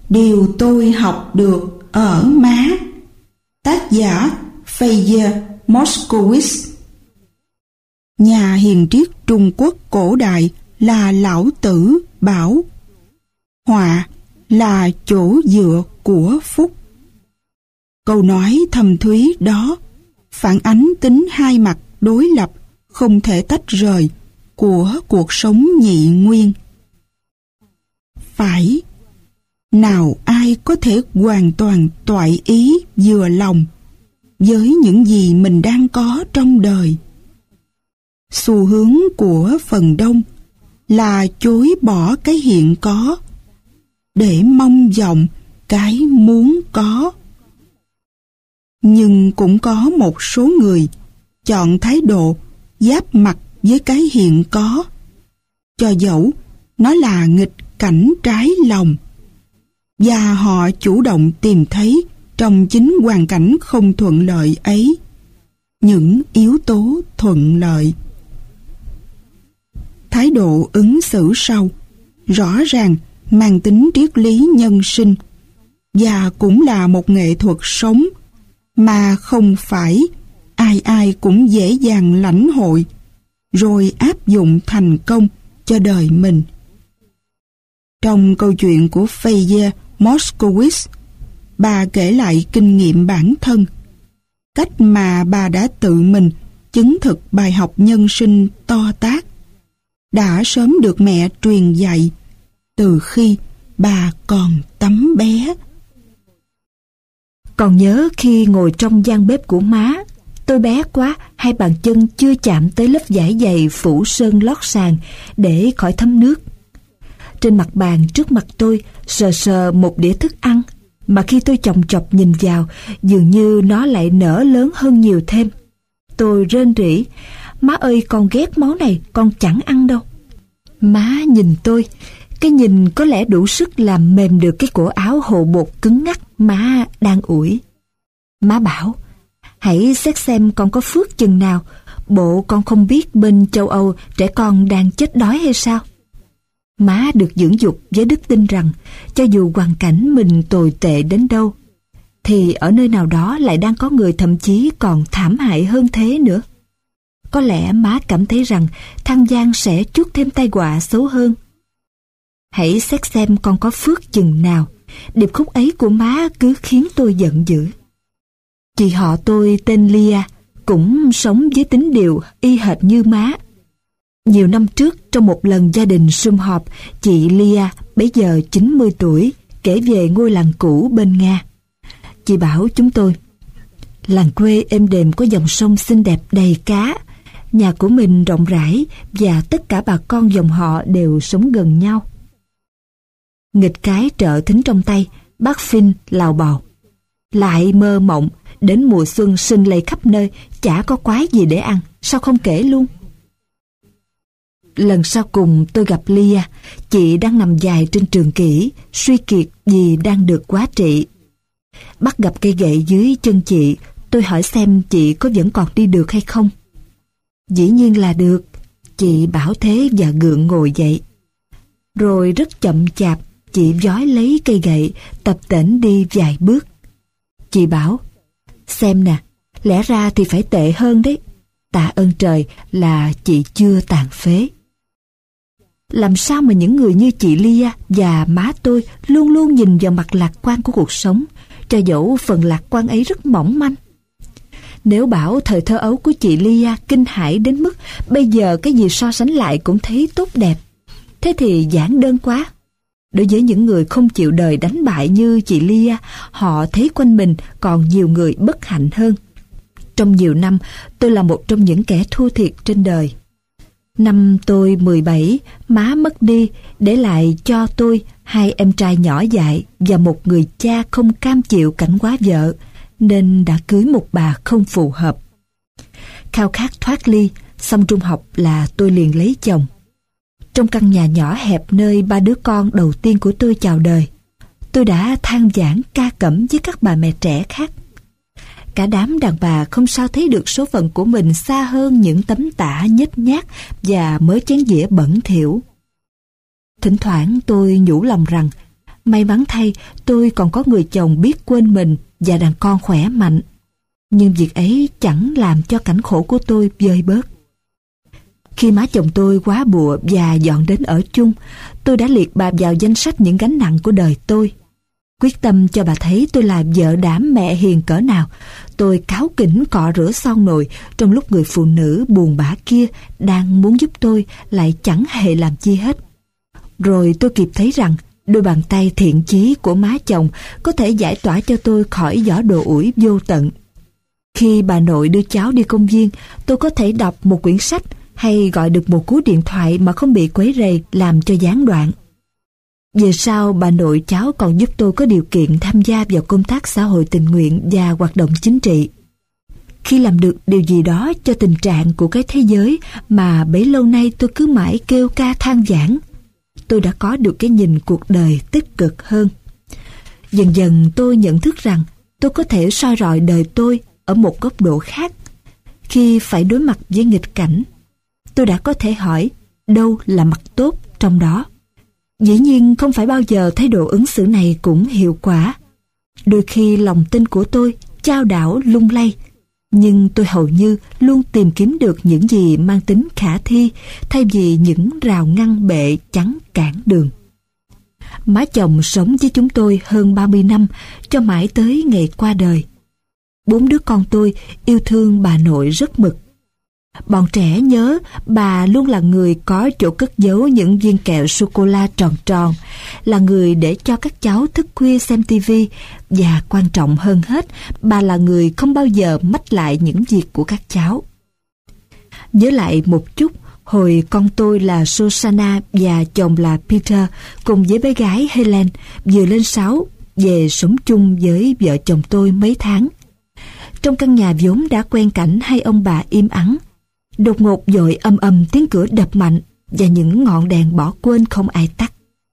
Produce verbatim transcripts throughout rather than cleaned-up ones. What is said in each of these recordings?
điều tôi học được ở má. Tác giả Feyer Moskowitz. Nhà hiền triết Trung Quốc cổ đại là Lão Tử bảo: họa là chỗ dựa của phúc. Câu nói thâm thúy đó phản ánh tính hai mặt đối lập không thể tách rời của cuộc sống nhị nguyên. Phải, nào ai có thể hoàn toàn toại ý vừa lòng với những gì mình đang có trong đời? Xu hướng của phần đông là chối bỏ cái hiện có để mong vọng cái muốn có. Nhưng cũng có một số người chọn thái độ giáp mặt với cái hiện có, cho dẫu nó là nghịch cảnh trái lòng, và họ chủ động tìm thấy trong chính hoàn cảnh không thuận lợi ấy những yếu tố thuận lợi. Thái độ ứng xử sau rõ ràng mang tính triết lý nhân sinh và cũng là một nghệ thuật sống mà không phải ai ai cũng dễ dàng lãnh hội rồi áp dụng thành công cho đời mình. Trong câu chuyện của Feyer Moskowitz, bà kể lại kinh nghiệm bản thân, cách mà bà đã tự mình chứng thực bài học nhân sinh to tát, đã sớm được mẹ truyền dạy từ khi bà còn tấm bé. Còn nhớ khi ngồi trong gian bếp của má, tôi bé quá, hai bàn chân chưa chạm tới lớp vải dày phủ sơn lót sàn để khỏi thấm nước. Trên mặt bàn trước mặt tôi sờ sờ một đĩa thức ăn, mà khi tôi chòng chọc nhìn vào, dường như nó lại nở lớn hơn nhiều thêm. Tôi rên rỉ: má ơi, con ghét món này, con chẳng ăn đâu. Má nhìn tôi, cái nhìn có lẽ đủ sức làm mềm được cái cổ áo hồ bột cứng ngắc má đang ủi. Má bảo: hãy xét xem con có phước chừng nào, bộ con không biết bên châu Âu trẻ con đang chết đói hay sao? Má được dưỡng dục với đức tin rằng cho dù hoàn cảnh mình tồi tệ đến đâu, thì ở nơi nào đó lại đang có người thậm chí còn thảm hại hơn thế nữa. Có lẽ má cảm thấy rằng than gian sẽ chuốc thêm tai họa xấu hơn. Hãy xét xem con có phước chừng nào, điệp khúc ấy của má cứ khiến tôi giận dữ. Chị họ tôi tên Lia, cũng sống với tính điều y hệt như má. Nhiều năm trước, trong một lần gia đình sum họp, chị Lia, bấy giờ chín mươi tuổi, kể về ngôi làng cũ bên Nga. Chị bảo chúng tôi: làng quê êm đềm có dòng sông xinh đẹp đầy cá, nhà của mình rộng rãi và tất cả bà con dòng họ đều sống gần nhau. Nghịch cái trợ thính trong tay, bác Phinh lào bào: lại mơ mộng, đến mùa xuân sinh lây khắp nơi, chả có quái gì để ăn, sao không kể luôn? Lần sau cùng tôi gặp Lia, chị đang nằm dài trên trường kỷ, suy kiệt vì đang được quá trị. Bắt gặp cây gậy dưới chân chị, tôi hỏi xem chị có vẫn còn đi được hay không. Dĩ nhiên là được, chị bảo thế và gượng ngồi dậy. Rồi rất chậm chạp, chị vói lấy cây gậy, tập tễnh đi vài bước. Chị bảo: xem nè, lẽ ra thì phải tệ hơn đấy. Tạ ơn trời là chị chưa tàn phế. Làm sao mà những người như chị Lia và má tôi luôn luôn nhìn vào mặt lạc quan của cuộc sống, cho dẫu phần lạc quan ấy rất mỏng manh. Nếu bảo thời thơ ấu của chị Lia kinh hãi đến mức bây giờ cái gì so sánh lại cũng thấy tốt đẹp, thế thì giản đơn quá. Đối với những người không chịu đời đánh bại như chị Lia, họ thấy quanh mình còn nhiều người bất hạnh hơn. Trong nhiều năm, tôi là một trong những kẻ thua thiệt trên đời. Năm tôi mười bảy, má mất đi, để lại cho tôi hai em trai nhỏ dại và một người cha không cam chịu cảnh quá vợ, nên đã cưới một bà không phù hợp. Khao khát thoát ly, xong trung học là tôi liền lấy chồng. Trong căn nhà nhỏ hẹp nơi ba đứa con đầu tiên của tôi chào đời, tôi đã than vãn ca cẩm với các bà mẹ trẻ khác. Cả đám đàn bà không sao thấy được số phận của mình xa hơn những tấm tả nhếch nhác và mớ chén dĩa bẩn thỉu. Thỉnh thoảng tôi nhủ lòng rằng May mắn thay, tôi còn có người chồng biết quên mình và đàn con khỏe mạnh. Nhưng việc ấy chẳng làm cho cảnh khổ của tôi vơi bớt. Khi má chồng tôi quá bụa và dọn đến ở chung, tôi đã liệt bà vào danh sách những gánh nặng của đời tôi. Quyết tâm cho bà thấy tôi là vợ đảm mẹ hiền cỡ nào, tôi cáu kỉnh cọ rửa son nồi trong lúc người phụ nữ buồn bã kia đang muốn giúp tôi lại chẳng hề làm chi hết. Rồi tôi kịp thấy rằng đôi bàn tay thiện chí của má chồng có thể giải tỏa cho tôi khỏi giỏ đồ ủi vô tận. Khi bà nội đưa cháu đi công viên, tôi có thể đọc một quyển sách hay gọi được một cú điện thoại mà không bị quấy rầy làm cho gián đoạn. Về sau, bà nội cháu còn giúp tôi có điều kiện tham gia vào công tác xã hội tình nguyện và hoạt động chính trị. Khi làm được điều gì đó cho tình trạng của cái thế giới mà bấy lâu nay tôi cứ mãi kêu ca than vãn, tôi đã có được cái nhìn cuộc đời tích cực hơn. Dần dần tôi nhận thức rằng tôi có thể soi rọi đời tôi ở một góc độ khác. Khi phải đối mặt với nghịch cảnh, tôi đã có thể hỏi đâu là mặt tốt trong đó. Dĩ nhiên không phải bao giờ thái độ ứng xử này cũng hiệu quả. Đôi khi lòng tin của tôi chao đảo lung lay, nhưng tôi hầu như luôn tìm kiếm được những gì mang tính khả thi thay vì những rào ngăn bệ chắn cản đường. Má chồng sống với chúng tôi hơn ba mươi năm, cho mãi tới ngày qua đời. Bốn đứa con tôi yêu thương bà nội rất mực. Bọn trẻ nhớ bà luôn là người có chỗ cất giấu những viên kẹo sô-cô-la tròn tròn, là người để cho các cháu thức khuya xem tivi, và quan trọng hơn hết, bà là người không bao giờ mách lại những việc của các cháu. Nhớ lại một chút, hồi con tôi là Susanna và chồng là Peter cùng với bé gái Helen vừa lên sáu về sống chung với vợ chồng tôi mấy tháng. Trong căn nhà vốn đã quen cảnh hai ông bà im ắng, đột ngột dội âm âm tiếng cửa đập mạnh và những ngọn đèn bỏ quên không ai tắt.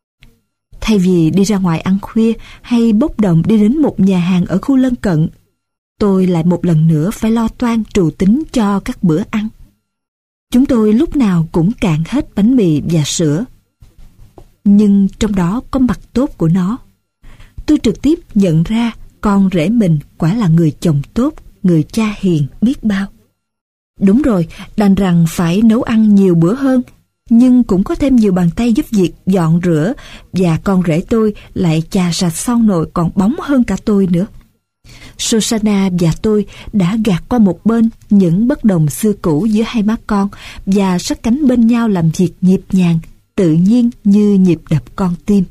Thay vì đi ra ngoài ăn khuya hay bốc đồng đi đến một nhà hàng ở khu lân cận, tôi lại một lần nữa phải lo toan trù tính cho các bữa ăn. Chúng tôi lúc nào cũng cạn hết bánh mì và sữa. Nhưng trong đó có mặt tốt của nó. Tôi trực tiếp nhận ra con rể mình quả là người chồng tốt, người cha hiền biết bao. Đúng rồi, đành rằng phải nấu ăn nhiều bữa hơn, nhưng cũng có thêm nhiều bàn tay giúp việc dọn rửa, và con rể tôi lại chà sạch son nồi còn bóng hơn cả tôi nữa. Susanna và tôi đã gạt qua một bên những bất đồng xưa cũ giữa hai má con và sát cánh bên nhau làm việc nhịp nhàng, tự nhiên như nhịp đập con tim.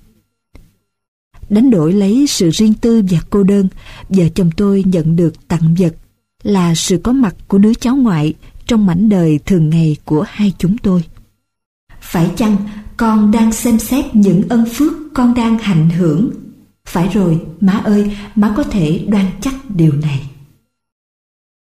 Đánh đổi lấy sự riêng tư và cô đơn, vợ chồng tôi nhận được tặng vật là sự có mặt của đứa cháu ngoại trong mảnh đời thường ngày của hai chúng tôi. Phải chăng con đang xem xét những ân phước con đang hạnh hưởng? Phải rồi, má ơi, má có thể đoan chắc điều này.